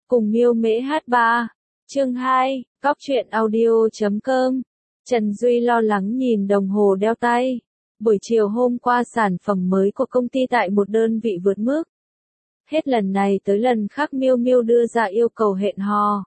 Cùng Miêu Mễ hát 3. Chương 2, Cóc truyện audio.com. Trần Duy lo lắng nhìn đồng hồ đeo tay. Buổi chiều hôm qua sản phẩm mới của công ty tại một đơn vị vượt mức. Hết lần này tới lần khác Miêu Miêu đưa ra yêu cầu hẹn hò.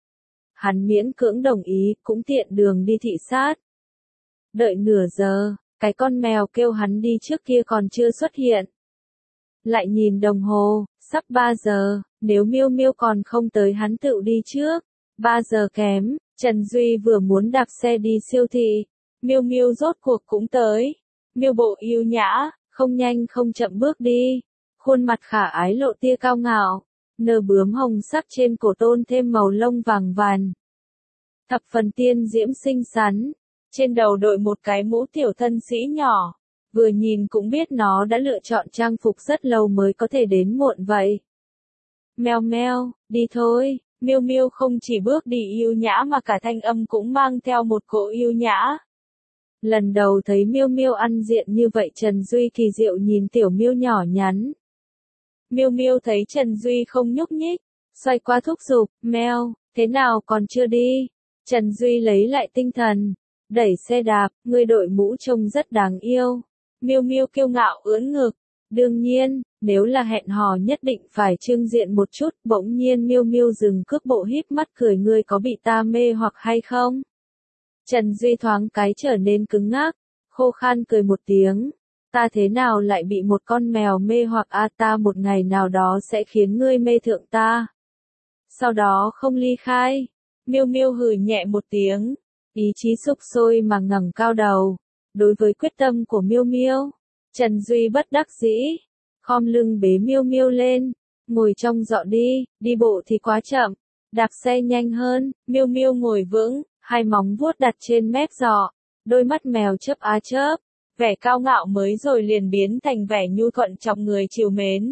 Hắn miễn cưỡng đồng ý, cũng tiện đường đi thị sát. Đợi nửa giờ, cái con mèo kêu hắn đi trước kia còn chưa xuất hiện. Lại nhìn đồng hồ, sắp 3 giờ, nếu Miêu Miêu còn không tới hắn tự đi trước. 3 giờ kém, Trần Duy vừa muốn đạp xe đi siêu thị, Miêu Miêu rốt cuộc cũng tới. Miêu bộ yêu nhã, không nhanh không chậm bước đi, khuôn mặt khả ái lộ tia cao ngạo, nơ bướm hồng sắc trên cổ tôn thêm màu lông vàng vằn. Thập phần tiên diễm xinh xắn, trên đầu đội một cái mũ tiểu thân sĩ nhỏ, vừa nhìn cũng biết nó đã lựa chọn trang phục rất lâu mới có thể đến muộn vậy. Meo meo, đi thôi. Miêu Miêu không chỉ bước đi yêu nhã mà cả thanh âm cũng mang theo một cỗ yêu nhã. Lần đầu thấy Miêu Miêu ăn diện như vậy Trần Duy kỳ diệu nhìn tiểu Miêu nhỏ nhắn. Miêu Miêu thấy Trần Duy không nhúc nhích, xoay qua thúc giục, meo, thế nào còn chưa đi? Trần Duy lấy lại tinh thần, đẩy xe đạp, ngươi đội mũ trông rất đáng yêu. Miêu Miêu kiêu ngạo ưỡn ngực, đương nhiên, nếu là hẹn hò nhất định phải trưng diện một chút. Bỗng nhiên Miêu Miêu dừng cước bộ híp mắt cười, ngươi có bị ta mê hoặc hay không? Trần Duy thoáng cái trở nên cứng ngắc, khô khan cười một tiếng. Ta thế nào lại bị một con mèo mê hoặc ta một ngày nào đó sẽ khiến ngươi mê thượng ta. Sau đó không ly khai. Miêu Miêu hừ nhẹ một tiếng, ý chí sục sôi mà ngẩng cao đầu. Đối với quyết tâm của Miêu Miêu, Trần Duy bất đắc dĩ, khom lưng bế Miêu Miêu lên, ngồi trong giỏ đi bộ thì quá chậm, đạp xe nhanh hơn. Miêu Miêu ngồi vững, hai móng vuốt đặt trên mép giỏ, đôi mắt mèo chớp á chớp, vẻ cao ngạo mới rồi liền biến thành vẻ nhu thuận chọc người trìu mến.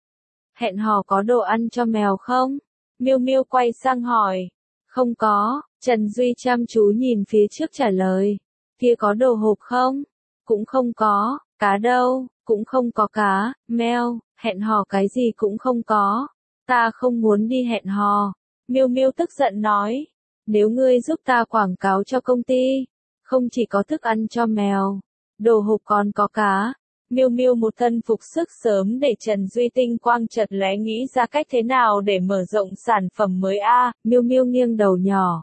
Hẹn hò có đồ ăn cho mèo không? Miêu Miêu quay sang hỏi. Không có, Trần Duy chăm chú nhìn phía trước trả lời. Kia có đồ hộp không? Cũng không có. Cá đâu? Cũng không có cá. Meo, hẹn hò cái gì cũng không có. Ta không muốn đi hẹn hò. Miêu Miêu tức giận nói. Nếu ngươi giúp ta quảng cáo cho công ty, không chỉ có thức ăn cho mèo, đồ hộp còn có cá. Miêu Miêu một thân phục sức sớm để Trần Duy tinh quang chợt lóe nghĩ ra cách thế nào để mở rộng sản phẩm mới Miêu Miêu nghiêng đầu nhỏ,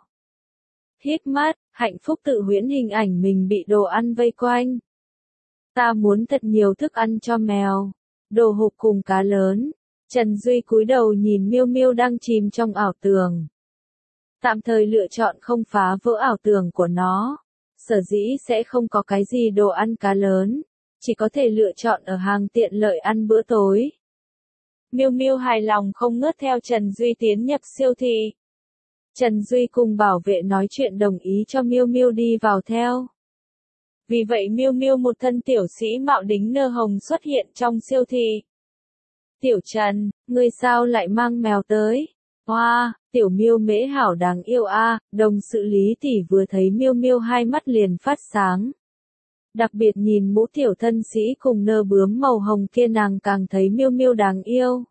hít mắt, hạnh phúc tự huyễn hình ảnh mình bị đồ ăn vây quanh. Ta muốn thật nhiều thức ăn cho mèo, đồ hộp cùng cá lớn. Trần Duy cúi đầu nhìn Miêu Miêu đang chìm trong ảo tưởng. Tạm thời lựa chọn không phá vỡ ảo tưởng của nó. Sở dĩ sẽ không có cái gì đồ ăn cá lớn, chỉ có thể lựa chọn ở hàng tiện lợi ăn bữa tối. Miêu Miêu hài lòng không ngớt theo Trần Duy tiến nhập siêu thị. Trần Duy cùng bảo vệ nói chuyện đồng ý cho Miêu Miêu đi vào theo. Vì vậy Miêu Miêu một thân tiểu sĩ mạo đính nơ hồng xuất hiện trong siêu thị. Tiểu Trần, ngươi sao lại mang mèo tới? Hoa, tiểu Miêu Mễ hảo đáng yêu đồng sự Lý tỷ vừa thấy Miêu Miêu hai mắt liền phát sáng. Đặc biệt nhìn mũ tiểu thân sĩ cùng nơ bướm màu hồng kia nàng càng thấy Miêu Miêu đáng yêu.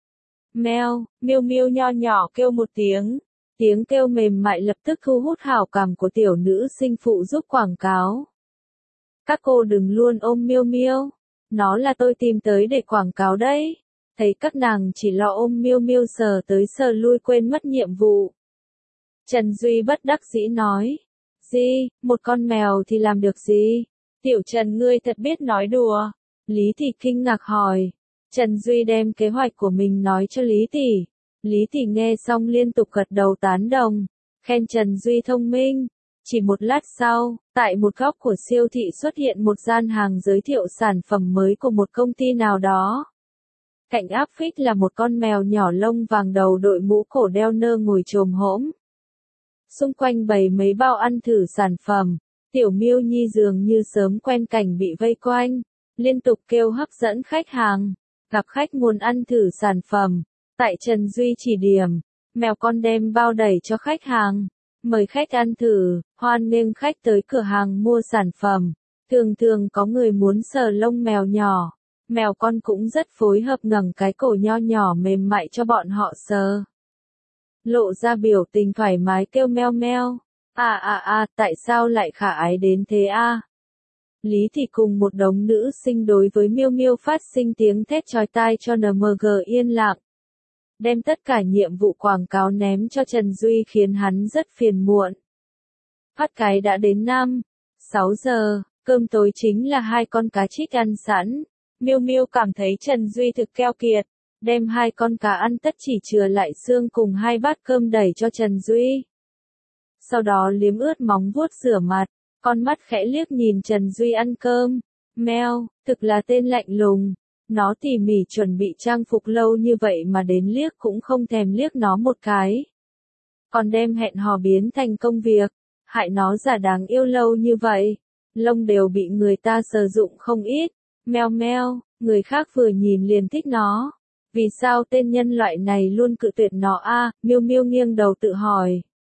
Meo, Miêu Miêu nho nhỏ kêu một tiếng. Tiếng kêu mềm mại lập tức thu hút hảo cảm của tiểu nữ sinh phụ giúp quảng cáo. Các cô đừng luôn ôm Miêu Miêu. Nó là tôi tìm tới để quảng cáo đấy. Thấy các nàng chỉ lo ôm Miêu Miêu sờ tới sờ lui quên mất nhiệm vụ. Trần Duy bất đắc dĩ nói. Gì, một con mèo thì làm được gì? Tiểu Trần ngươi thật biết nói đùa. Lý tỷ kinh ngạc hỏi. Trần Duy đem kế hoạch của mình nói cho Lý tỷ. Lý tỷ nghe xong liên tục gật đầu tán đồng, khen Trần Duy thông minh. Chỉ một lát sau, tại một góc của siêu thị xuất hiện một gian hàng giới thiệu sản phẩm mới của một công ty nào đó. Cạnh áp phích là một con mèo nhỏ lông vàng đầu đội mũ cổ đeo nơ ngồi chồm hổm. Xung quanh bày mấy bao ăn thử sản phẩm, tiểu Miêu Nhi dường như sớm quen cảnh bị vây quanh, liên tục kêu hấp dẫn khách hàng. Gặp khách muốn ăn thử sản phẩm, tại Trần Duy chỉ điểm, mèo con đem bao đẩy cho khách hàng, mời khách ăn thử, hoan nghênh khách tới cửa hàng mua sản phẩm. Thường thường có người muốn sờ lông mèo nhỏ, mèo con cũng rất phối hợp ngẩng cái cổ nho nhỏ mềm mại cho bọn họ sờ. lộ ra biểu tình thoải mái kêu meo meo. Tại sao lại khả ái đến thế a? Lý Thị cùng một đống nữ sinh đối với Miêu Miêu phát sinh tiếng thét chói tai cho NMG yên lặng. Đem tất cả nhiệm vụ quảng cáo ném cho Trần Duy khiến hắn rất phiền muộn. Phát cái đã đến 6 giờ, cơm tối chính là 2 con cá trích ăn sẵn. Miêu Miêu cảm thấy Trần Duy thực keo kiệt, đem 2 con cá ăn tất chỉ chừa lại xương cùng 2 bát cơm đẩy cho Trần Duy. Sau đó liếm ướt móng vuốt rửa mặt, con mắt khẽ liếc nhìn Trần Duy ăn cơm. Meo, thực là tên lạnh lùng. Nó tỉ mỉ chuẩn bị trang phục lâu như vậy mà đến liếc cũng không thèm liếc nó một cái. Còn đem hẹn hò biến thành công việc, hại nó giả đáng yêu lâu như vậy. Lông đều bị người ta sử dụng không ít. Meo meo, người khác vừa nhìn liền thích nó. Vì sao tên nhân loại này luôn cự tuyệt nó a? Miêu Miêu nghiêng đầu tự hỏi.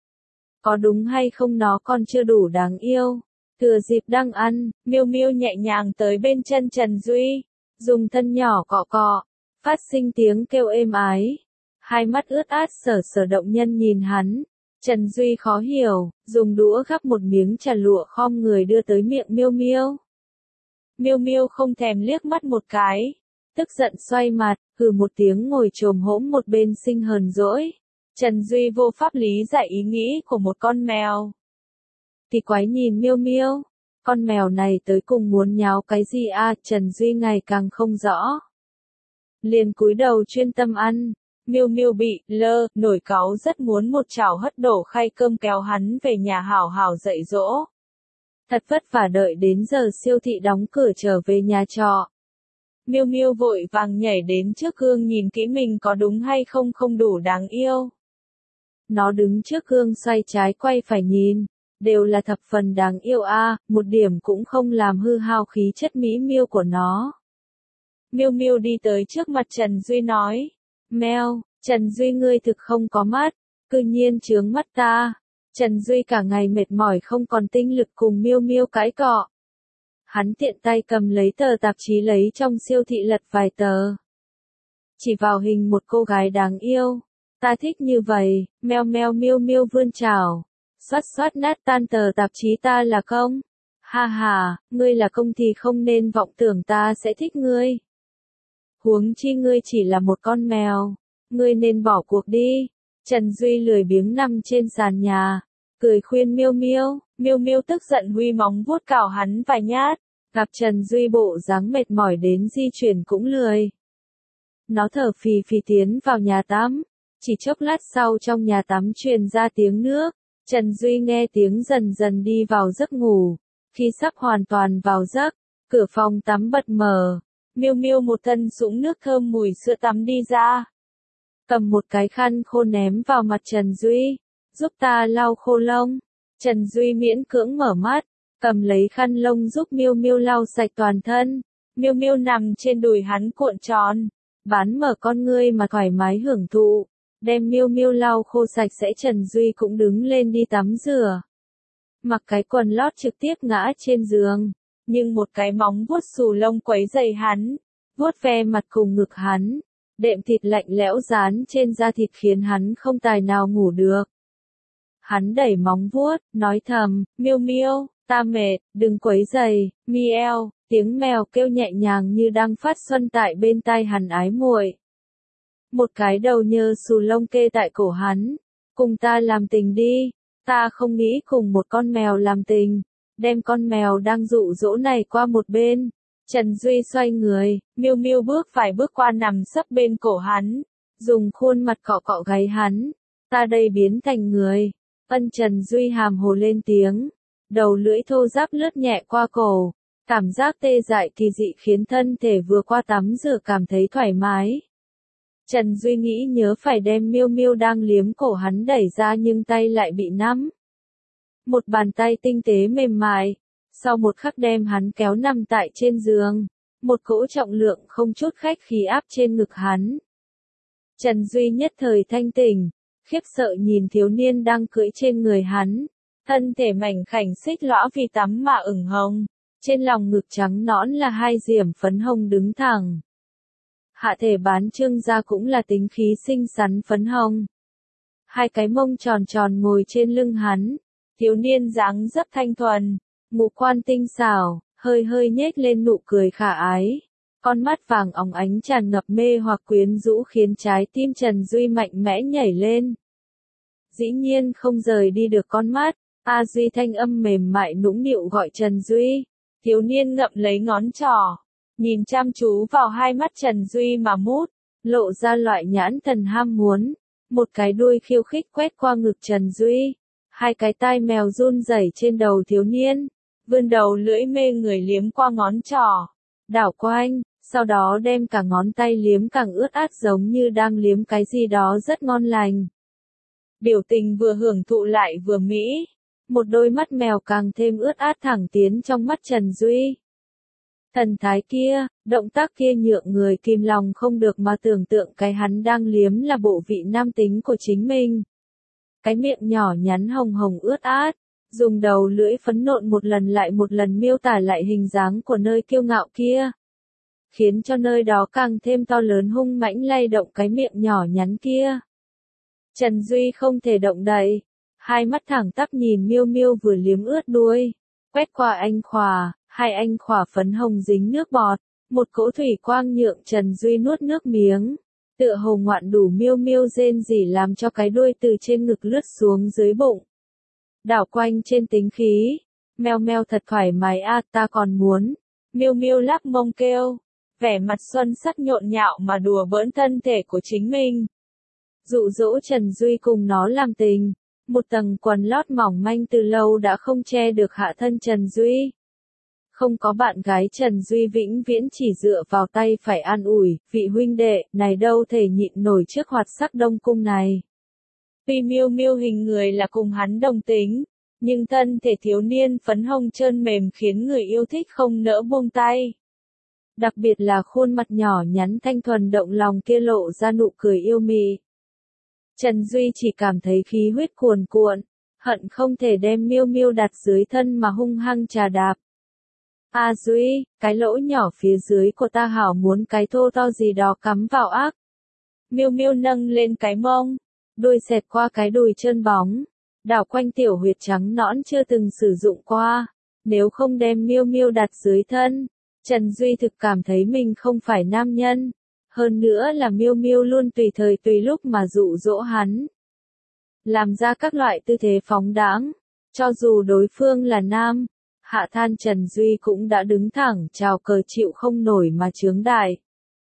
Có đúng hay không nó còn chưa đủ đáng yêu? Thừa dịp đang ăn, Miêu Miêu nhẹ nhàng tới bên chân Trần Duy, dùng thân nhỏ cọ cọ, phát sinh tiếng kêu êm ái. Hai mắt ướt át sở sở động nhân nhìn hắn. Trần Duy khó hiểu, dùng đũa gắp một miếng trà lụa khom người đưa tới miệng Miêu Miêu. Miêu Miêu không thèm liếc mắt một cái, tức giận xoay mặt, hừ một tiếng ngồi chồm hổm một bên sinh hờn dỗi. Trần Duy vô pháp lý giải ý nghĩ của một con mèo. Thì quái nhìn Miêu Miêu, con mèo này tới cùng muốn nháo cái gì a? Trần Duy ngày càng không rõ. Liền cúi đầu chuyên tâm ăn. Miêu Miêu bị nổi cáu rất muốn một chảo hất đổ khay cơm kéo hắn về nhà hảo hảo dạy dỗ. Thật vất vả đợi đến giờ siêu thị đóng cửa trở về nhà trọ. Miêu Miêu vội vàng nhảy đến trước gương nhìn kỹ mình có đúng hay không không đủ đáng yêu. Nó đứng trước gương xoay trái quay phải nhìn, đều là thập phần đáng yêu a, một điểm cũng không làm hư hao khí chất mỹ miêu của nó. Miêu Miêu đi tới trước mặt Trần Duy nói, meo, Trần Duy ngươi thực không có mắt, cư nhiên chướng mắt ta. Trần Duy cả ngày mệt mỏi không còn tinh lực cùng Miêu Miêu cãi cọ. Hắn tiện tay cầm lấy tờ tạp chí lấy trong siêu thị lật vài tờ. Chỉ vào hình một cô gái đáng yêu. Ta thích như vậy, meo meo Miêu Miêu vươn chảo. Xoát xoát nát tan tờ tạp chí ta là công. Ha ha, ngươi là công thì không nên vọng tưởng ta sẽ thích ngươi. Huống chi ngươi chỉ là một con mèo. Ngươi nên bỏ cuộc đi. Trần Duy lười biếng nằm trên sàn nhà, cười khuyên Miêu Miêu. Miêu Miêu tức giận huy móng vuốt cào hắn vài nhát, gặp Trần Duy bộ dáng mệt mỏi đến di chuyển cũng lười. Nó thở phì phì tiến vào nhà tắm, chỉ chốc lát sau trong nhà tắm truyền ra tiếng nước. Trần Duy nghe tiếng dần dần đi vào giấc ngủ, khi sắp hoàn toàn vào giấc, cửa phòng tắm bật mở. Miêu Miêu một thân sũng nước thơm mùi sữa tắm đi ra. Cầm một cái khăn khô ném vào mặt Trần Duy, giúp ta lau khô lông. Trần Duy miễn cưỡng mở mắt, cầm lấy khăn lông giúp Miêu Miêu lau sạch toàn thân. Miêu Miêu nằm trên đùi hắn cuộn tròn, bán mở con ngươi mà thoải mái hưởng thụ. Đem Miêu Miêu lau khô sạch sẽ Trần Duy cũng đứng lên đi tắm rửa. Mặc cái quần lót trực tiếp ngã trên giường, nhưng một cái móng vuốt xù lông quấy rầy hắn, vuốt ve mặt cùng ngực hắn. Đệm thịt lạnh lẽo dán trên da thịt khiến hắn không tài nào ngủ được. Hắn đẩy móng vuốt, nói thầm, Miêu Miêu, ta mệt, đừng quấy rầy. Mieo, tiếng mèo kêu nhẹ nhàng như đang phát xuân tại bên tai hắn ái muội. Một cái đầu nhơ xù lông kê tại cổ hắn, cùng ta làm tình đi. Ta không nghĩ cùng một con mèo làm tình. Đem con mèo đang dụ dỗ này qua một bên. Trần Duy xoay người, Miêu Miêu bước vài bước qua nằm sấp bên cổ hắn, dùng khuôn mặt cọ cọ gáy hắn. Ta đây biến thành người. Trần Duy hàm hồ lên tiếng, đầu lưỡi thô ráp lướt nhẹ qua cổ, cảm giác tê dại kỳ dị khiến thân thể vừa qua tắm rửa cảm thấy thoải mái. Trần Duy nghĩ nhớ phải đem Miêu Miêu đang liếm cổ hắn đẩy ra nhưng tay lại bị nắm. Một bàn tay tinh tế mềm mại, sau một khắc đem hắn kéo nằm tại trên giường, một cỗ trọng lượng không chút khách khí áp trên ngực hắn. Trần Duy nhất thời thanh tỉnh, khiếp sợ nhìn thiếu niên đang cưỡi trên người hắn, thân thể mảnh khảnh xích lõa vì tắm mà ửng hồng, trên lòng ngực trắng nõn là hai diễm phấn hồng đứng thẳng. Hạ thể bán trưng ra cũng là tính khí xinh xắn phấn hồng. hai cái mông tròn tròn ngồi trên lưng hắn. Thiếu niên dáng dấp thanh thuần, ngũ quan tinh xảo, hơi hơi nhếch lên nụ cười khả ái. Con mắt vàng óng ánh tràn ngập mê hoặc quyến rũ khiến trái tim Trần Duy mạnh mẽ nhảy lên. Dĩ nhiên không rời đi được con mắt, A Duy thanh âm mềm mại nũng nịu gọi Trần Duy. Thiếu niên ngậm lấy ngón trỏ, nhìn chăm chú vào hai mắt Trần Duy mà mút, lộ ra loại nhãn thần ham muốn. Một cái đuôi khiêu khích quét qua ngực Trần Duy, hai cái tai mèo run rẩy trên đầu thiếu niên, vươn đầu lưỡi mê người liếm qua ngón trỏ, đảo quanh, sau đó đem cả ngón tay liếm càng ướt át giống như đang liếm cái gì đó rất ngon lành. Biểu tình vừa hưởng thụ lại vừa mỹ, một đôi mắt mèo càng thêm ướt át thẳng tiến trong mắt Trần Duy. Thần thái kia, động tác kia nhượng người kìm lòng không được mà tưởng tượng cái hắn đang liếm là bộ vị nam tính của chính mình. Cái miệng nhỏ nhắn hồng hồng ướt át, dùng đầu lưỡi phấn nộn một lần lại một lần miêu tả lại hình dáng của nơi kiêu ngạo kia, khiến cho nơi đó càng thêm to lớn hung mãnh lay động cái miệng nhỏ nhắn kia. Trần Duy không thể động đậy, hai mắt thẳng tắp nhìn Miêu Miêu vừa liếm ướt đuôi, quét qua anh khỏa, hai anh khỏa phấn hồng dính nước bọt, một cỗ thủy quang nhượng Trần Duy nuốt nước miếng. Tựa hồ ngoạn đủ Miêu Miêu rên rỉ làm cho cái đuôi từ trên ngực lướt xuống dưới bụng, đảo quanh trên tính khí. Meo meo thật thoải mái a, ta còn muốn. Miêu Miêu lắc mông kêu, vẻ mặt xuân sắc nhộn nhạo mà đùa bỡn thân thể của chính mình. Dụ dỗ Trần Duy cùng nó làm tình, một tầng quần lót mỏng manh từ lâu đã không che được hạ thân Trần Duy. Không có bạn gái Trần Duy vĩnh viễn chỉ dựa vào tay phải an ủi, vị huynh đệ, này đâu thể nhịn nổi trước hoạt sắc đông cung này. Tuy Miêu Miêu hình người là cùng hắn đồng tính, nhưng thân thể thiếu niên phấn hồng trơn mềm khiến người yêu thích không nỡ buông tay. Đặc biệt là khuôn mặt nhỏ nhắn thanh thuần động lòng kia lộ ra nụ cười yêu mị. Trần Duy chỉ cảm thấy khí huyết cuồn cuộn, hận không thể đem Miêu Miêu đặt dưới thân mà hung hăng trà đạp. A Duy, cái lỗ nhỏ phía dưới của ta hảo muốn cái thô to gì đó cắm vào ác. Miêu Miêu nâng lên cái mông, đuôi xẹt qua cái đùi trơn bóng, đảo quanh tiểu huyệt trắng nõn chưa từng sử dụng qua. Nếu không đem Miêu Miêu đặt dưới thân, Trần Duy thực cảm thấy mình không phải nam nhân. Hơn nữa là Miêu Miêu luôn tùy thời tùy lúc mà dụ dỗ hắn, làm ra các loại tư thế phóng đãng, cho dù đối phương là nam. Hạ than Trần Duy cũng đã đứng thẳng chào cờ chịu không nổi mà chướng đại.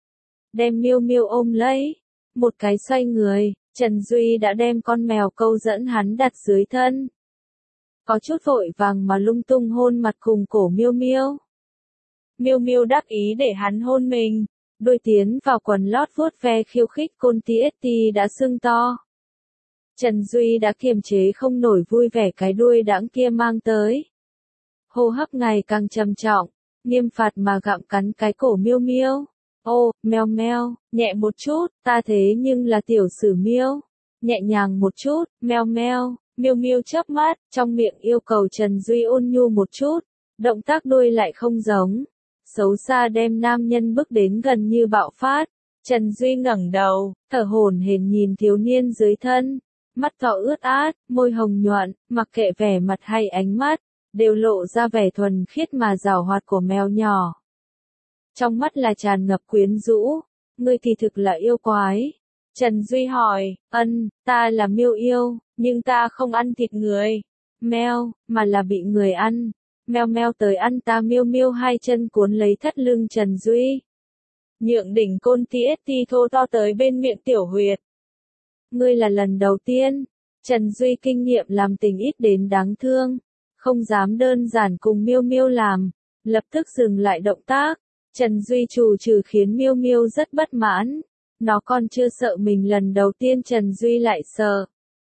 Đem Miêu Miêu ôm lấy, một cái xoay người, Trần Duy đã đem con mèo câu dẫn hắn đặt dưới thân. Có chút vội vàng mà lung tung hôn mặt cùng cổ Miêu Miêu. Miêu Miêu đắc ý để hắn hôn mình, đuôi tiến vào quần lót vuốt ve khiêu khích côn TST đã sưng to. Trần Duy đã kiềm chế không nổi vui vẻ cái đuôi đãng kia mang tới. Hô hấp ngày càng trầm trọng, nghiêm phạt mà gặm cắn cái cổ Miêu Miêu. Ô, meo meo, nhẹ một chút, ta thế nhưng là tiểu sử Miêu. Nhẹ nhàng một chút, meo meo. Miêu Miêu chớp mắt, trong miệng yêu cầu Trần Duy ôn nhu một chút, động tác đuôi lại không giống. Xấu xa đem nam nhân bước đến gần như bạo phát. Trần Duy ngẩng đầu, thở hổn hển nhìn thiếu niên dưới thân, mắt to ướt át, môi hồng nhuận, mặc kệ vẻ mặt hay ánh mắt, đều lộ ra vẻ thuần khiết mà giảo hoạt của mèo nhỏ. Trong mắt là tràn ngập quyến rũ, ngươi kỳ thực là yêu quái. Trần Duy hỏi, ta là Miêu yêu, nhưng ta không ăn thịt người. Meo, mà là bị người ăn. Meo meo tới ăn ta. Miêu Miêu hai chân cuốn lấy thắt lưng Trần Duy, nhượng đỉnh côn TST thô to tới bên miệng tiểu huyệt. Ngươi là lần đầu tiên. Trần Duy kinh nghiệm làm tình ít đến đáng thương, không dám đơn giản cùng Miêu Miêu làm, lập tức dừng lại động tác. Trần Duy trù trừ khiến Miêu Miêu rất bất mãn, nó còn chưa sợ mình lần đầu tiên Trần Duy lại sợ.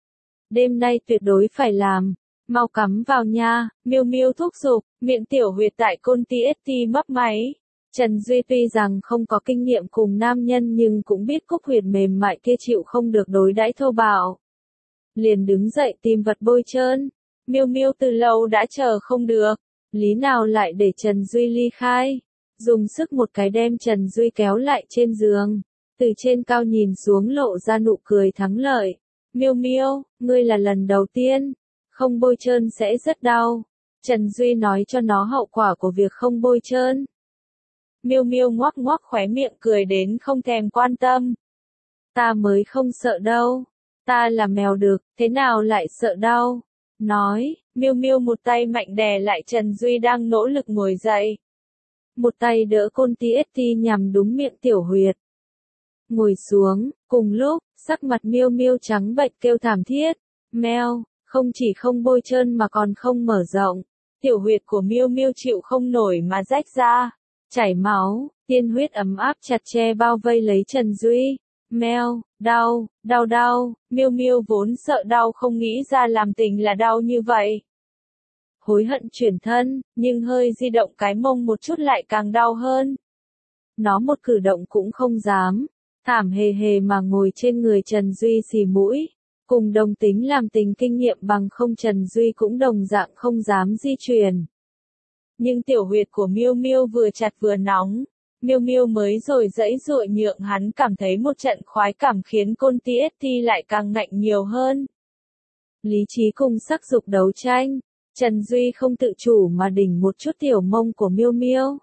Đêm nay tuyệt đối phải làm, mau cắm vào nha. Miêu Miêu thúc giục, miệng tiểu huyệt tại côn TST mấp máy. Trần Duy tuy rằng không có kinh nghiệm cùng nam nhân nhưng cũng biết cúc huyệt mềm mại kia chịu không được đối đãi thô bạo. Liền đứng dậy tìm vật bôi trơn. Miêu Miêu từ lâu đã chờ không được, lý nào lại để Trần Duy ly khai. Dùng sức một cái đem Trần Duy kéo lại trên giường, từ trên cao nhìn xuống lộ ra nụ cười thắng lợi. Miêu Miêu, ngươi là lần đầu tiên, không bôi trơn sẽ rất đau. Trần Duy nói cho nó hậu quả của việc không bôi trơn. Miêu Miêu ngoác ngoác khóe miệng cười đến không thèm quan tâm. Ta mới không sợ đâu, ta là mèo được, thế nào lại sợ đau? Nói, Miêu Miêu một tay mạnh đè lại Trần Duy đang nỗ lực ngồi dậy. Một tay đỡ Côn Ti ết ti nhằm đúng miệng Tiểu Huyệt. Ngồi xuống, cùng lúc, sắc mặt Miêu Miêu trắng bệch kêu thảm thiết. Meo, không chỉ không bôi trơn mà còn không mở rộng. Tiểu huyệt của Miêu Miêu chịu không nổi mà rách ra, chảy máu, tiên huyết ấm áp chặt che bao vây lấy Trần Duy. Meo, đau, đau đau, Miêu Miêu vốn sợ đau không nghĩ ra làm tình là đau như vậy. Hối hận chuyển thân, nhưng hơi di động cái mông một chút lại càng đau hơn. Nó một cử động cũng không dám, thảm hề hề mà ngồi trên người Trần Duy xì mũi. Cùng đồng tính làm tình kinh nghiệm bằng không Trần Duy cũng đồng dạng không dám di chuyển. Nhưng tiểu huyệt của Miêu Miêu vừa chặt vừa nóng, Miêu Miêu mới rồi dãy dụa nhượng hắn cảm thấy một trận khoái cảm khiến Côn Ti ết ti lại càng ngạnh nhiều hơn. Lý trí cùng sắc dục đấu tranh, Trần Duy không tự chủ mà đỉnh một chút tiểu mông của Miêu Miêu.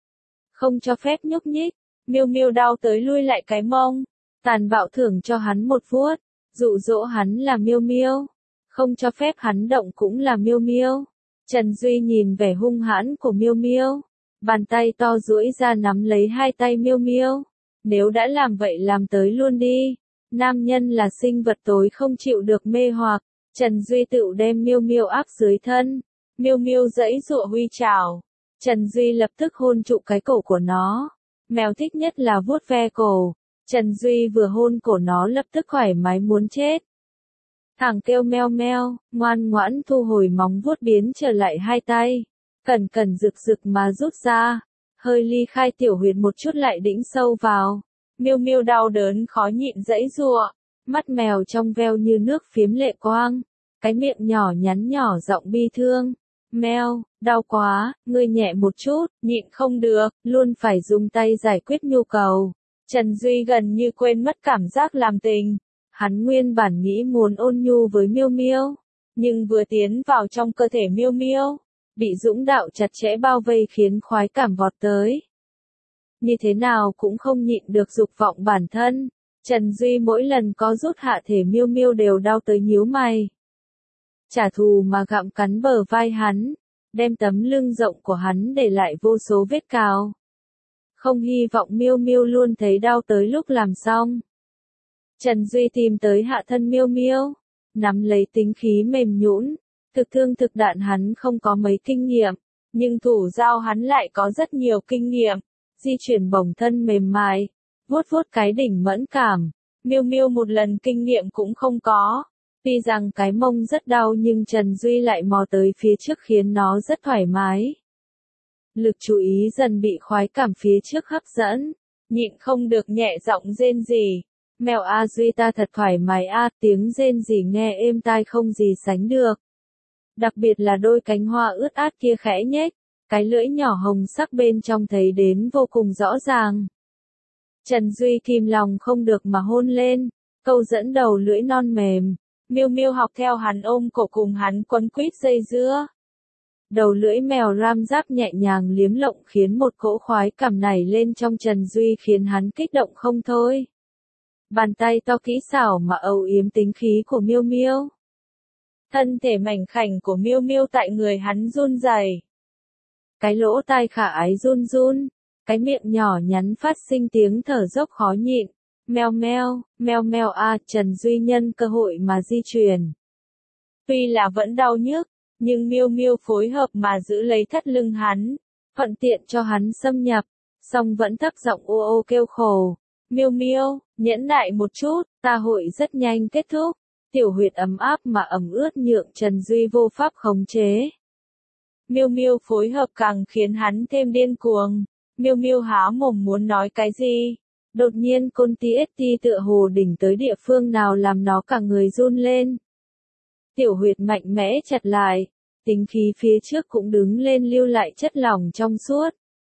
Không cho phép nhúc nhích, Miêu Miêu đau tới lui lại cái mông, tàn bạo thưởng cho hắn một vuốt. Dụ dỗ hắn là Miêu Miêu, không cho phép hắn động cũng là Miêu Miêu. Trần Duy nhìn vẻ hung hãn của Miêu Miêu, bàn tay to duỗi ra nắm lấy hai tay Miêu Miêu. Nếu đã làm vậy làm tới luôn đi. Nam nhân là sinh vật tối không chịu được mê hoặc. Trần Duy tự đem Miêu Miêu áp dưới thân. Miêu Miêu giãy giụa huy chảo. Trần Duy lập tức hôn trụ cái cổ của nó. Mèo thích nhất là vuốt ve cổ. Trần Duy vừa hôn cổ nó lập tức thoải mái muốn chết. Thằng kêu meo meo, ngoan ngoãn thu hồi móng vuốt biến trở lại hai tay. Cẩn cẩn rực rực mà rút ra. Hơi ly khai tiểu huyệt một chút lại đĩnh sâu vào. Miêu Miêu đau đớn khó nhịn giãy giụa. Mắt mèo trong veo như nước phiếm lệ quang. Cái miệng nhỏ nhắn nhỏ giọng bi thương. Meo, đau quá, ngươi nhẹ một chút, nhịn không được, luôn phải dùng tay giải quyết nhu cầu. Trần Duy gần như quên mất cảm giác làm tình. Hắn nguyên bản nghĩ muốn ôn nhu với Miêu Miêu, nhưng vừa tiến vào trong cơ thể Miêu Miêu, bị dũng đạo chặt chẽ bao vây khiến khoái cảm vọt tới. Như thế nào cũng không nhịn được dục vọng bản thân. Trần Duy mỗi lần có rút hạ thể Miêu Miêu đều đau tới nhíu mày. Trả thù mà gặm cắn bờ vai hắn, đem tấm lưng rộng của hắn để lại vô số vết cào. Không hy vọng Miêu Miêu luôn thấy đau tới lúc làm xong. Trần Duy tìm tới hạ thân Miêu Miêu, nắm lấy tính khí mềm nhũn. Thực thương thực đạn hắn không có mấy kinh nghiệm, nhưng thủ giao hắn lại có rất nhiều kinh nghiệm. Di chuyển bổng thân mềm mại, vuốt vuốt cái đỉnh mẫn cảm. Miêu Miêu một lần kinh nghiệm cũng không có. Tuy rằng cái mông rất đau nhưng Trần Duy lại mò tới phía trước khiến nó rất thoải mái. Lực chú ý dần bị khoái cảm phía trước hấp dẫn, nhịn không được nhẹ giọng rên rỉ. Mèo a Duy ta thật thoải mái a, tiếng rên rỉ nghe êm tai không gì sánh được. Đặc biệt là đôi cánh hoa ướt át kia khẽ nhếch, cái lưỡi nhỏ hồng sắc bên trong thấy đến vô cùng rõ ràng. Trần Duy kìm lòng không được mà hôn lên, câu dẫn đầu lưỡi non mềm. Miêu Miêu học theo hắn ôm cổ cùng hắn quấn quýt dây dưa. Đầu lưỡi mèo ram giáp nhẹ nhàng liếm lộng khiến một cỗ khoái cảm nảy lên trong Trần Duy khiến hắn kích động không thôi. Bàn tay to kỹ xảo mà âu yếm tính khí của Miêu Miêu. Thân thể mảnh khảnh của Miêu Miêu tại người hắn run rẩy. Cái lỗ tai khả ái run run, cái miệng nhỏ nhắn phát sinh tiếng thở dốc khó nhịn. Meo meo, meo meo a, Trần Duy nhân cơ hội mà di chuyển. Tuy là vẫn đau nhức, nhưng Miêu Miêu phối hợp mà giữ lấy thắt lưng hắn, thuận tiện cho hắn xâm nhập, song vẫn thấp giọng ô ô kêu khổ. Miêu Miêu, nhẫn nại một chút, ta hội rất nhanh kết thúc. Tiểu huyệt ấm áp mà ẩm ướt nhượng Trần Duy vô pháp khống chế. Miêu Miêu phối hợp càng khiến hắn thêm điên cuồng. Miêu Miêu há mồm muốn nói cái gì. Đột nhiên Côn Ti ết ti tựa hồ đỉnh tới địa phương nào làm nó cả người run lên. Tiểu huyệt mạnh mẽ chặt lại, tính khí phía trước cũng đứng lên lưu lại chất lỏng trong suốt.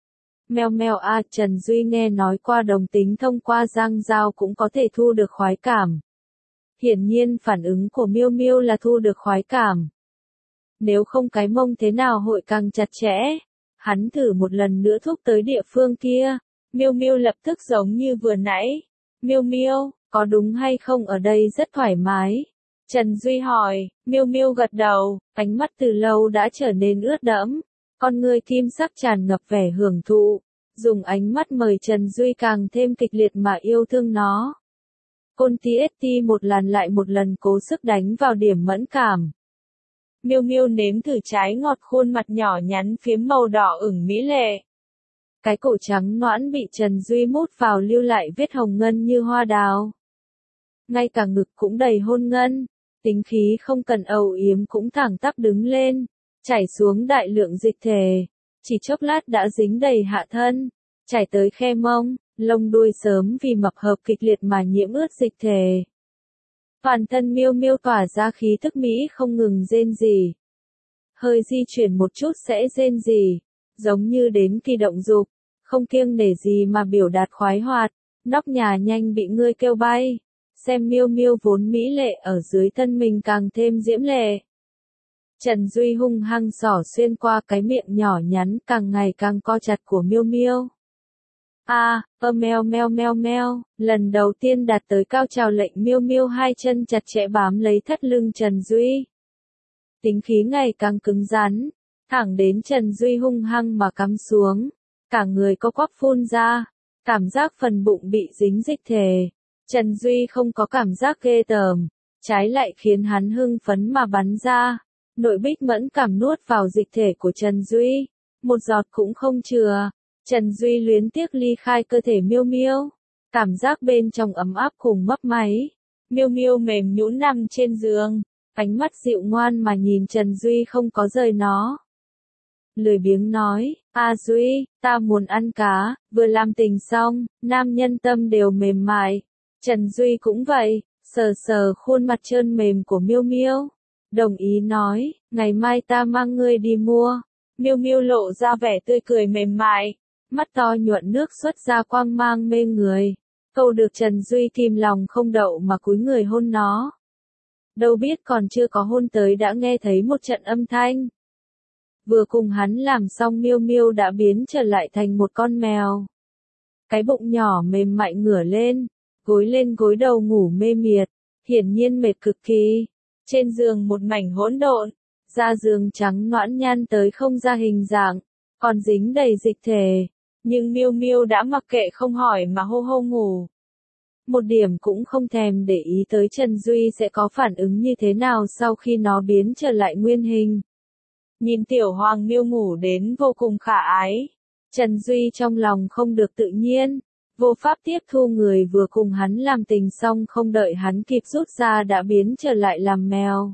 Meo meo a, Trần Duy nghe nói qua đồng tính thông qua răng dao cũng có thể thu được khoái cảm. Hiển nhiên phản ứng của Miêu Miêu là thu được khoái cảm. Nếu không cái mông thế nào hội càng chặt chẽ. Hắn thử một lần nữa thúc tới địa phương kia. Miêu Miêu lập tức giống như vừa nãy. Miêu Miêu, có đúng hay không ở đây rất thoải mái? Trần Duy hỏi. Miêu Miêu gật đầu, ánh mắt từ lâu đã trở nên ướt đẫm. Con người kim sắc tràn ngập vẻ hưởng thụ. Dùng ánh mắt mời Trần Duy càng thêm kịch liệt mà yêu thương nó. Côn TST một lần lại một lần cố sức đánh vào điểm mẫn cảm. Miêu Miêu nếm thử trái ngọt khuôn mặt nhỏ nhắn phiếm màu đỏ ửng mỹ lệ. Cái cổ trắng nõn bị Trần Duy mút vào lưu lại vết hồng ngân như hoa đào. Ngay cả ngực cũng đầy hôn ngân, tính khí không cần âu yếm cũng thẳng tắp đứng lên, chảy xuống đại lượng dịch thể, chỉ chốc lát đã dính đầy hạ thân, chảy tới khe mông, lông đuôi sớm vì mập hợp kịch liệt mà nhiễm ướt dịch thể. Toàn thân Miêu Miêu tỏa ra khí thức mỹ không ngừng rên rỉ. Hơi di chuyển một chút sẽ rên rỉ, giống như đến kỳ động dục, không kiêng nể gì mà biểu đạt khoái hoạt, nóc nhà nhanh bị ngươi kêu bay. Xem Miêu Miêu vốn mỹ lệ ở dưới thân mình càng thêm diễm lệ. Trần Duy hung hăng xỏ xuyên qua cái miệng nhỏ nhắn càng ngày càng co chặt của Miêu Miêu. Meo meo meo meo, lần đầu tiên đạt tới cao trào lệnh Miêu Miêu hai chân chặt chẽ bám lấy thắt lưng Trần Duy. Tính khí ngày càng cứng rắn, thẳng đến Trần Duy hung hăng mà cắm xuống, cả người co quắp phun ra, cảm giác phần bụng bị dính dịch thể. Trần Duy không có cảm giác ghê tởm, trái lại khiến hắn hưng phấn mà bắn ra. Nội bích mẫn cảm nuốt vào dịch thể của Trần Duy, một giọt cũng không chừa. Trần Duy luyến tiếc ly khai cơ thể Miêu Miêu, cảm giác bên trong ấm áp cùng mấp máy. Miêu Miêu mềm nhũn nằm trên giường, ánh mắt dịu ngoan mà nhìn Trần Duy không có rời nó. Lười biếng nói, Duy, ta muốn ăn cá, vừa làm tình xong, nam nhân tâm đều mềm mại. Trần Duy cũng vậy, sờ sờ khuôn mặt trơn mềm của Miêu Miêu, đồng ý nói, ngày mai ta mang ngươi đi mua. Miêu Miêu lộ ra vẻ tươi cười mềm mại, mắt to nhuận nước xuất ra quang mang mê người. Câu được Trần Duy kìm lòng không đậu mà cúi người hôn nó. Đâu biết còn chưa có hôn tới đã nghe thấy một trận âm thanh. Vừa cùng hắn làm xong Miêu Miêu đã biến trở lại thành một con mèo. Cái bụng nhỏ mềm mại ngửa lên gối đầu ngủ mê miệt, hiển nhiên mệt cực kỳ. Trên giường một mảnh hỗn độn, da giường trắng nõn nhăn tới không ra hình dạng, còn dính đầy dịch thể, nhưng Miêu Miêu đã mặc kệ không hỏi mà hô hô ngủ. Một điểm cũng không thèm để ý tới Trần Duy sẽ có phản ứng như thế nào sau khi nó biến trở lại nguyên hình. Nhìn tiểu hoàng miêu ngủ đến vô cùng khả ái, Trần Duy trong lòng không được tự nhiên. Vô pháp tiếp thu người vừa cùng hắn làm tình xong không đợi hắn kịp rút ra đã biến trở lại làm mèo.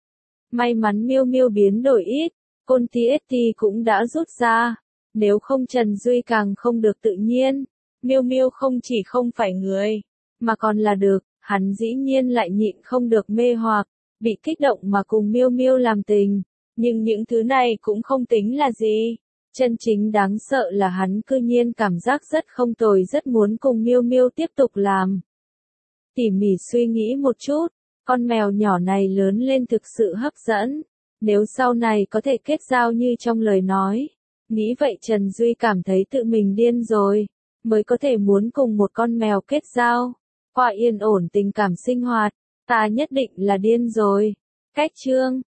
May mắn Miêu Miêu biến đổi ít, Côn TST cũng đã rút ra, nếu không Trần Duy càng không được tự nhiên. Miêu Miêu không chỉ không phải người, mà còn là được, hắn dĩ nhiên lại nhịn không được mê hoặc, bị kích động mà cùng Miêu Miêu làm tình, nhưng những thứ này cũng không tính là gì. Chân chính đáng sợ là hắn cư nhiên cảm giác rất không tồi, rất muốn cùng Miêu Miêu tiếp tục làm. Tỉ mỉ suy nghĩ một chút, con mèo nhỏ này lớn lên thực sự hấp dẫn, nếu sau này có thể kết giao như trong lời nói. Nghĩ vậy Trần Duy cảm thấy tự mình điên rồi, mới có thể muốn cùng một con mèo kết giao. Qua yên ổn tình cảm sinh hoạt, ta nhất định là điên rồi. Cách chương